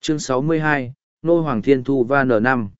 Chương 62, Nô Hoàng Thiên Thu Va N5.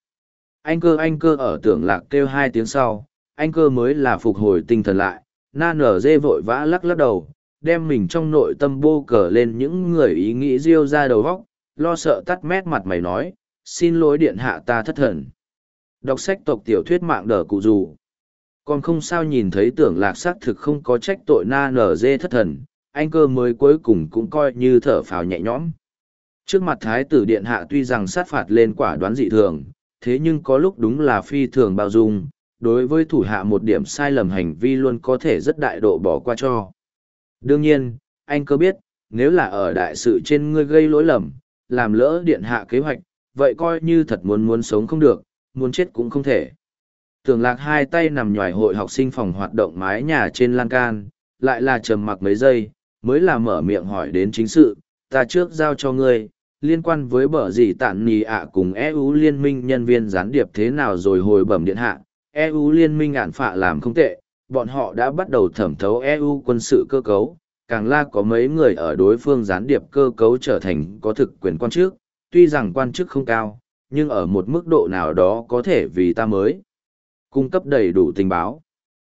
Anh cơ ở Tưởng Lạc kêu 2 tiếng sau, anh cơ mới là phục hồi tinh thần lại, na nở dê vội vã lắc lắc đầu, đem mình trong nội tâm bô cờ lên những người ý nghĩ riêu ra đầu vóc, lo sợ tắt mét mặt mày nói, xin lỗi điện hạ ta thất thần. Đọc sách tộc tiểu thuyết mạng đờ cụ dù. Còn không sao nhìn thấy Tưởng Lạc xác thực không có trách tội na nở dê thất thần, anh cơ mới cuối cùng cũng coi như thở phào nhẹ nhõm. Trước mặt thái tử điện hạ tuy rằng sát phạt lên quả đoán dị thường, thế nhưng có lúc đúng là phi thường bao dung, đối với thủ hạ một điểm sai lầm hành vi luôn có thể rất đại độ bỏ qua cho. Đương nhiên, anh cơ biết, nếu là ở đại sự trên ngươi gây lỗi lầm, làm lỡ điện hạ kế hoạch, vậy coi như thật muốn sống không được, muốn chết cũng không thể. Tưởng Lạc 2 tay nằm nhòi hội học sinh phòng hoạt động mái nhà trên lan can, lại là trầm mặc mấy giây, mới là mở miệng hỏi đến chính sự, ta trước giao cho ngươi, liên quan với bở gì tản nì ạ cùng EU liên minh nhân viên gián điệp thế nào rồi hồi bẩm điện hạ, EU liên minh ản phạ làm không tệ, bọn họ đã bắt đầu thẩm thấu EU quân sự cơ cấu, càng là có mấy người ở đối phương gián điệp cơ cấu trở thành có thực quyền quan chức, tuy rằng quan chức không cao, nhưng ở một mức độ nào đó có thể vì ta mới cung cấp đầy đủ tình báo.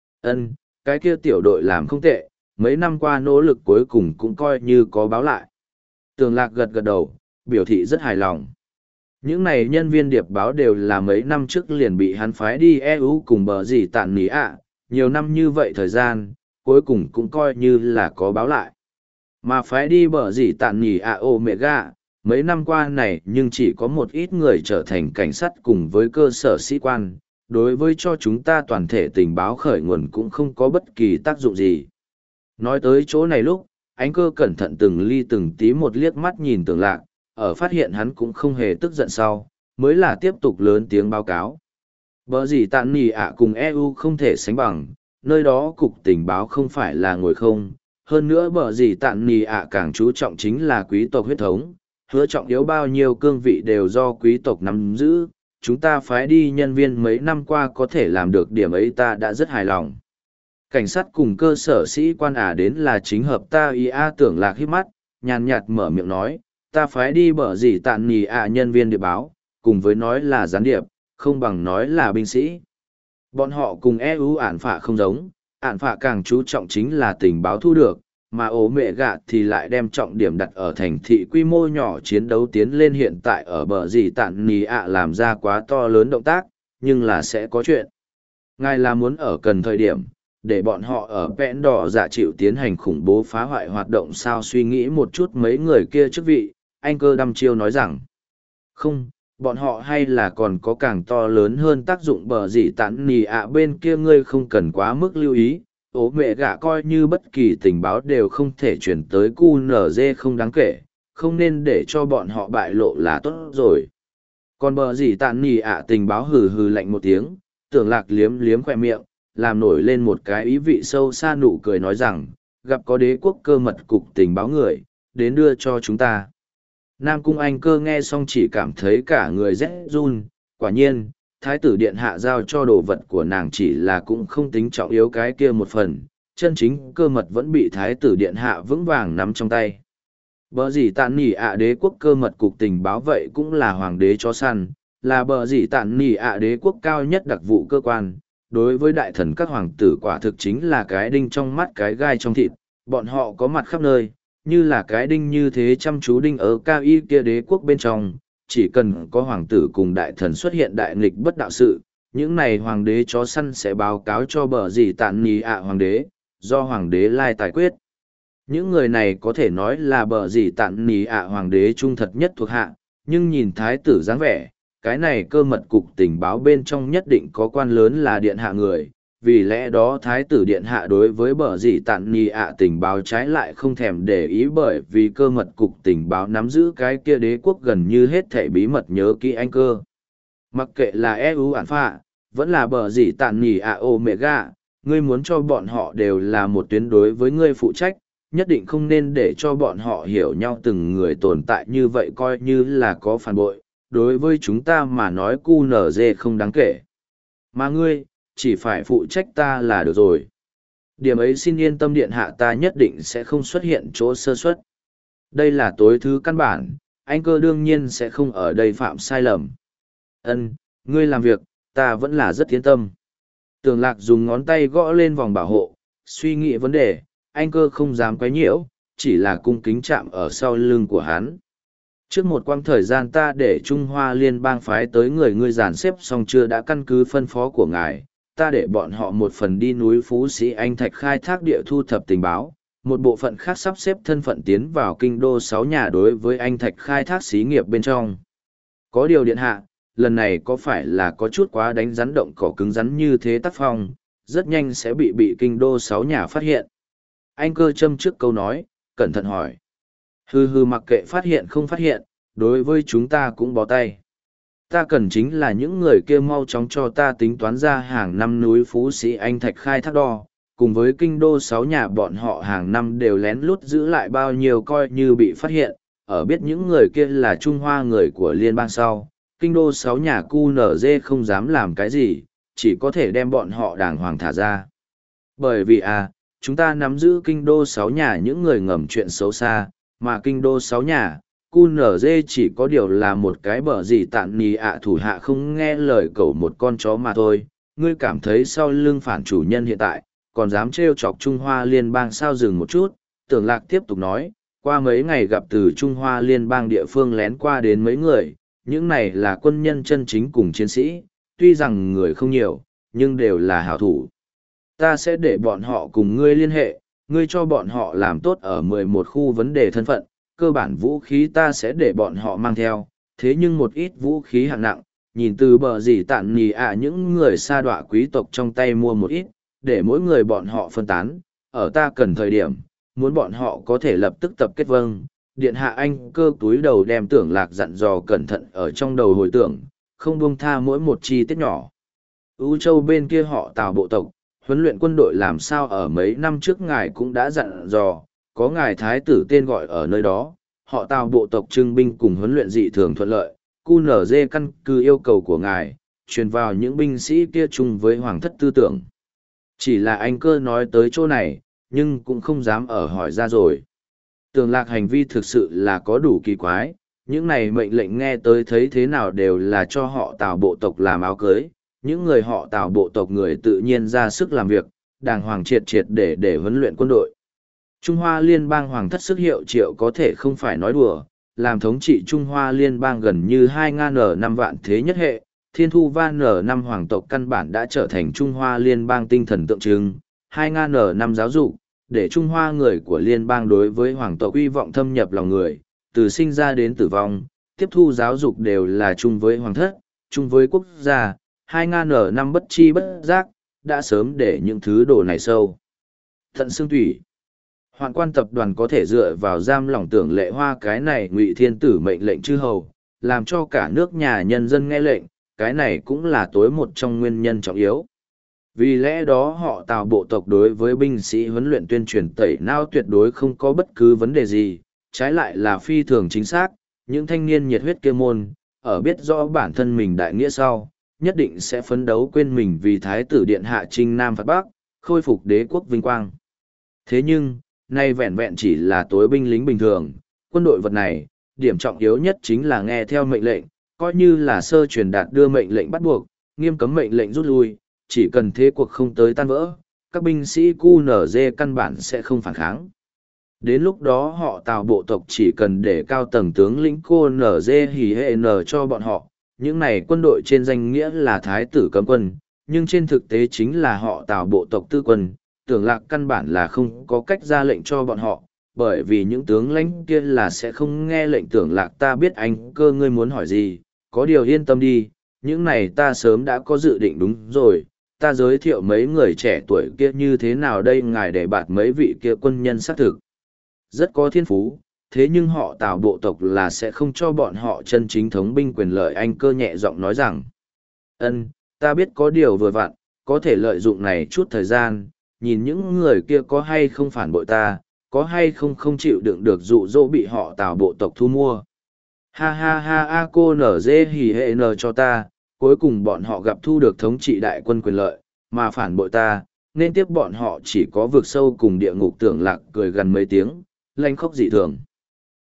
Cái kia tiểu đội làm không tệ, mấy năm qua nỗ lực cuối cùng cũng coi như có báo lại. Tưởng Lạc gật gật đầu, biểu thị rất hài lòng. Những này nhân viên điệp báo đều là mấy năm trước liền bị hắn phái đi EU cùng bờ gì tản nỉ ạ, nhiều năm như vậy thời gian, cuối cùng cũng coi như là có báo lại. Mà phái đi bờ gì tản nỉ ạ Omega, mấy năm qua này nhưng chỉ có một ít người trở thành cảnh sát cùng với cơ sở sĩ quan, đối với cho chúng ta toàn thể tình báo khởi nguồn cũng không có bất kỳ tác dụng gì. Nói tới chỗ này lúc, anh cơ cẩn thận từng ly từng tí một liếc mắt nhìn Tưởng Lạc, ở phát hiện hắn cũng không hề tức giận sau, mới là tiếp tục lớn tiếng báo cáo. Bở gì tạn nì ạ cùng EU không thể sánh bằng, nơi đó cục tình báo không phải là ngồi không, hơn nữa bở gì tạn nì ạ càng chú trọng chính là quý tộc huyết thống, hứa trọng yếu bao nhiêu cương vị đều do quý tộc nắm giữ, chúng ta phái đi nhân viên mấy năm qua có thể làm được điểm ấy ta đã rất hài lòng. Cảnh sát cùng cơ sở sĩ quan đến là chính hợp ta Tưởng Lạc hít mắt, nhàn nhạt mở miệng nói, ta phái đi bở gì tạn nì nhân viên điệp báo, cùng với nói là gián điệp, không bằng nói là binh sĩ. Bọn họ cùng EU ản phạ không giống, ản phạ càng chú trọng chính là tình báo thu được, mà ố mẹ gạ thì lại đem trọng điểm đặt ở thành thị quy mô nhỏ chiến đấu tiến lên hiện tại ở bờ gì tạn nì làm ra quá to lớn động tác, nhưng là sẽ có chuyện. Ngài là muốn ở cần thời điểm, để bọn họ ở vẽn đỏ dạ chịu tiến hành khủng bố phá hoại hoạt động sao suy nghĩ một chút mấy người kia chức vị, anh cơ đăm chiêu nói rằng, không, bọn họ hay là còn có càng to lớn hơn tác dụng bờ gì tán nì bên kia ngươi không cần quá mức lưu ý, ố mẹ gạ coi như bất kỳ tình báo đều không thể chuyển tới QNZ không đáng kể, không nên để cho bọn họ bại lộ là tốt rồi. Còn bờ gì tán nì tình báo hừ hừ lạnh một tiếng, Tưởng Lạc liếm liếm khỏe miệng, làm nổi lên một cái ý vị sâu xa nụ cười nói rằng, gặp có đế quốc cơ mật cục tình báo người, đến đưa cho chúng ta. Nam Cung Anh cơ nghe xong chỉ cảm thấy cả người rét run, quả nhiên, thái tử điện hạ giao cho đồ vật của nàng chỉ là cũng không tính trọng yếu cái kia một phần, chân chính cơ mật vẫn bị thái tử điện hạ vững vàng nắm trong tay. Bờ gì tạn nỉ đế quốc cơ mật cục tình báo vậy cũng là hoàng đế chó săn, là bờ gì tạn nỉ đế quốc cao nhất đặc vụ cơ quan. Đối với đại thần các hoàng tử quả thực chính là cái đinh trong mắt cái gai trong thịt, bọn họ có mặt khắp nơi, như là cái đinh như thế chăm chú đinh ở cao y kia đế quốc bên trong, chỉ cần có hoàng tử cùng đại thần xuất hiện đại nghịch bất đạo sự, những này hoàng đế chó săn sẽ báo cáo cho bờ gì tạn nì hoàng đế, do hoàng đế lai tài quyết. Những người này có thể nói là bờ gì tạn nì hoàng đế trung thật nhất thuộc hạ, nhưng nhìn thái tử dáng vẻ, cái này cơ mật cục tình báo bên trong nhất định có quan lớn là điện hạ người, vì lẽ đó thái tử điện hạ đối với bờ gì tạn nì tình báo trái lại không thèm để ý bởi vì cơ mật cục tình báo nắm giữ cái kia đế quốc gần như hết thảy bí mật nhớ kỹ anh cơ. Mặc kệ là EU ản phạ, vẫn là bờ gì tạn nì Omega, ngươi muốn cho bọn họ đều là một tuyến đối với ngươi phụ trách, nhất định không nên để cho bọn họ hiểu nhau từng người tồn tại như vậy coi như là có phản bội. Đối với chúng ta mà nói QNZ không đáng kể. Mà ngươi, chỉ phải phụ trách ta là được rồi. Điểm ấy xin yên tâm điện hạ ta nhất định sẽ không xuất hiện chỗ sơ suất. Đây là tối thứ căn bản, anh cơ đương nhiên sẽ không ở đây phạm sai lầm. Ân, ngươi làm việc, ta vẫn là rất yên tâm. Tưởng Lạc dùng ngón tay gõ lên vòng bảo hộ, suy nghĩ vấn đề, anh cơ không dám quấy nhiễu, chỉ là cung kính chạm ở sau lưng của hắn. Trước một quãng thời gian ta để Trung Hoa Liên bang phái tới người ngươi dàn xếp xong chưa đã căn cứ phân phó của ngài, ta để bọn họ một phần đi núi Phú Sĩ Anh Thạch khai thác địa thu thập tình báo, một bộ phận khác sắp xếp thân phận tiến vào kinh đô 6 nhà đối với Anh Thạch khai thác xí nghiệp bên trong. Có điều điện hạ, lần này có phải là có chút quá đánh rắn động cỏ cứng rắn như thế tác phong, rất nhanh sẽ bị kinh đô 6 nhà phát hiện. Anh cơ châm trước câu nói, cẩn thận hỏi. Hừ mặc kệ phát hiện không phát hiện, đối với chúng ta cũng bó tay. Ta cần chính là những người kia mau chóng cho ta tính toán ra hàng năm núi Phú Sĩ Anh Thạch khai thác đo, cùng với kinh đô 6 nhà bọn họ hàng năm đều lén lút giữ lại bao nhiêu coi như bị phát hiện, ở biết những người kia là Trung Hoa người của liên bang sau, kinh đô 6 nhà QNZ không dám làm cái gì, chỉ có thể đem bọn họ đàng hoàng thả ra. Bởi vì chúng ta nắm giữ kinh đô 6 nhà những người ngầm chuyện xấu xa, mà kinh đô 6 nhà, QNZ chỉ có điều là một cái bở gì tạn nì thủ hạ không nghe lời cẩu một con chó mà thôi. Ngươi cảm thấy sau lưng phản chủ nhân hiện tại, còn dám trêu chọc Trung Hoa Liên bang sao dừng một chút, Tưởng Lạc tiếp tục nói, qua mấy ngày gặp từ Trung Hoa Liên bang địa phương lén qua đến mấy người, những này là quân nhân chân chính cùng chiến sĩ, tuy rằng người không nhiều, nhưng đều là hảo thủ. Ta sẽ để bọn họ cùng ngươi liên hệ, ngươi cho bọn họ làm tốt ở 11 khu vấn đề thân phận, cơ bản vũ khí ta sẽ để bọn họ mang theo, thế nhưng một ít vũ khí hạng nặng, nhìn từ bờ gì tạn nì những người sa đọa quý tộc trong tay mua một ít, để mỗi người bọn họ phân tán, ở ta cần thời điểm, muốn bọn họ có thể lập tức tập kết vâng. Điện hạ anh cơ túi đầu đem Tưởng Lạc dặn dò cẩn thận ở trong đầu hồi tưởng, không buông tha mỗi một chi tiết nhỏ. U Châu bên kia họ Tào bộ tộc, huấn luyện quân đội làm sao ở mấy năm trước ngài cũng đã dặn dò, có ngài thái tử tên gọi ở nơi đó, họ Tào bộ tộc trưng binh cùng huấn luyện dị thường thuận lợi, QNZ căn cứ yêu cầu của ngài, truyền vào những binh sĩ kia chung với hoàng thất tư tưởng. Chỉ là anh cơ nói tới chỗ này, nhưng cũng không dám ở hỏi ra rồi. Tưởng Lạc hành vi thực sự là có đủ kỳ quái, những này mệnh lệnh nghe tới thấy thế nào đều là cho họ Tào bộ tộc làm áo cưới, những người họ Tào bộ tộc người tự nhiên ra sức làm việc, đàng hoàng triệt để huấn luyện quân đội. Trung Hoa Liên bang hoàng thất sức hiệu triệu có thể không phải nói đùa, làm thống trị Trung Hoa Liên bang gần như 2.000 vạn thế nhất hệ, Thiên Thu Van N5 hoàng tộc căn bản đã trở thành Trung Hoa Liên bang tinh thần tượng trưng, 2.000 giáo dục, để Trung Hoa người của liên bang đối với hoàng tộc uy vọng thâm nhập lòng người, từ sinh ra đến tử vong, tiếp thu giáo dục đều là chung với hoàng thất, chung với quốc gia, 2.000 bất chi bất giác, đã sớm để những thứ đồ này sâu. Thận xương thủy. Hoạn quan tập đoàn có thể dựa vào giam lỏng Tưởng Lệ Hoa cái này Ngụy Thiên Tử mệnh lệnh chư hầu, làm cho cả nước nhà nhân dân nghe lệnh, cái này cũng là tối một trong nguyên nhân trọng yếu. Vì lẽ đó họ Tào bộ tộc đối với binh sĩ huấn luyện tuyên truyền tẩy não tuyệt đối không có bất cứ vấn đề gì, trái lại là phi thường chính xác, những thanh niên nhiệt huyết kia môn, ở biết rõ bản thân mình đại nghĩa sau, nhất định sẽ phấn đấu quên mình vì Thái tử Điện Hạ Trinh Nam phạt Bắc, khôi phục đế quốc vinh quang. Thế nhưng, nay vẹn vẹn chỉ là tối binh lính bình thường, quân đội vật này, điểm trọng yếu nhất chính là nghe theo mệnh lệnh, coi như là sơ truyền đạt đưa mệnh lệnh bắt buộc, nghiêm cấm mệnh lệnh rút lui, chỉ cần thế cuộc không tới tan vỡ, các binh sĩ QNZ căn bản sẽ không phản kháng. Đến lúc đó họ Tào bộ tộc chỉ cần để cao tầng tướng lĩnh QNZ hỉ hệ n cho bọn họ, những này quân đội trên danh nghĩa là thái tử cấm quân, nhưng trên thực tế chính là họ Tào bộ tộc tư quân, Tưởng Lạc căn bản là không có cách ra lệnh cho bọn họ, bởi vì những tướng lãnh kia là sẽ không nghe lệnh. Tưởng Lạc ta biết anh cơ ngươi muốn hỏi gì, có điều yên tâm đi, những này ta sớm đã có dự định đúng rồi, ta giới thiệu mấy người trẻ tuổi kia như thế nào đây ngài để bạt mấy vị kia quân nhân xác thực. Rất có thiên phú, thế nhưng họ Tào bộ tộc là sẽ không cho bọn họ chân chính thống binh quyền lợi. Anh cơ nhẹ giọng nói rằng, ta biết có điều vừa vặn, có thể lợi dụng này chút thời gian, nhìn những người kia có hay không phản bội ta, có hay không không chịu đựng được dụ dỗ bị họ Tào bộ tộc thu mua. Ha ha ha a cô nở dê hỉ hệ nở cho ta, cuối cùng bọn họ gặp thu được thống trị đại quân quyền lợi, mà phản bội ta, nên tiếp bọn họ chỉ có vực sâu cùng địa ngục. Tưởng Lạc cười gần mấy tiếng, lanh khóc dị thường.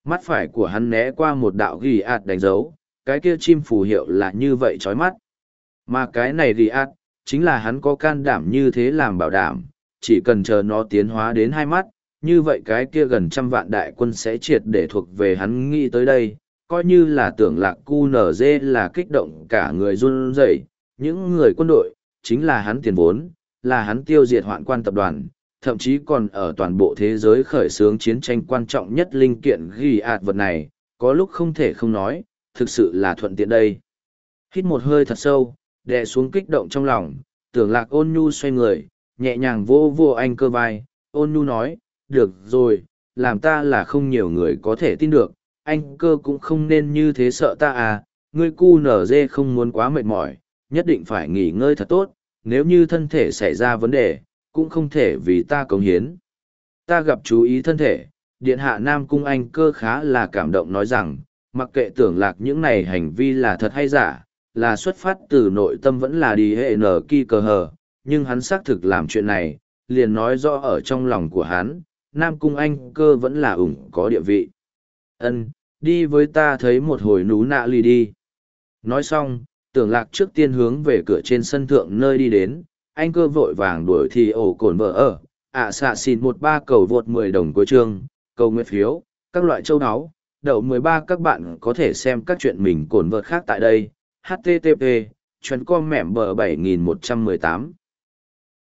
Mắt phải của hắn né qua một đạo ghi ạt đánh dấu, cái kia chim phù hiệu là như vậy chói mắt. Mà cái này ghi ạt, chính là hắn có can đảm như thế làm bảo đảm, chỉ cần chờ nó tiến hóa đến 2 mắt, như vậy cái kia gần 100 vạn đại quân sẽ triệt để thuộc về hắn. Nghĩ tới đây, coi như là Tưởng Lạc QNZ là kích động cả người run rẩy, những người quân đội, chính là hắn tiền vốn, là hắn tiêu diệt Hoạn Quan tập đoàn, thậm chí còn ở toàn bộ thế giới khởi xướng chiến tranh quan trọng nhất linh kiện ghi ạt vật này, có lúc không thể không nói, thực sự là thuận tiện đây. Hít một hơi thật sâu, đè xuống kích động trong lòng, Tưởng Lạc ôn nhu xoay người, nhẹ nhàng vô vô anh cơ vai, ôn nhu nói, được rồi, làm ta là không nhiều người có thể tin được, anh cơ cũng không nên như thế sợ ta à, ngươi cu nở dê không muốn quá mệt mỏi, nhất định phải nghỉ ngơi thật tốt, nếu như thân thể xảy ra vấn đề, cũng không thể vì ta cống hiến. Ta gặp chú ý thân thể, điện hạ Nam Cung anh cơ khá là cảm động nói rằng, mặc kệ Tưởng Lạc những này hành vi là thật hay giả, là xuất phát từ nội tâm vẫn là đi hệ nở kỳ cờ hờ, nhưng hắn xác thực làm chuyện này, liền nói rõ ở trong lòng của hắn, Nam Cung anh cơ vẫn là có địa vị. Ân, đi với ta thấy một hồi nú nạ lì đi. Nói xong, Tưởng Lạc trước tiên hướng về cửa trên sân thượng nơi đi đến, anh cơ vội vàng đuổi thì ổ cồn vợ ở, xạ xìn 13 cầu vượt 10 đồng cuối chương, cầu nguyện phiếu, các loại châu áo, đậu 13 các bạn có thể xem các chuyện mình cồn vợt khác tại đây, http, chuyến com mẻm bờ 7118.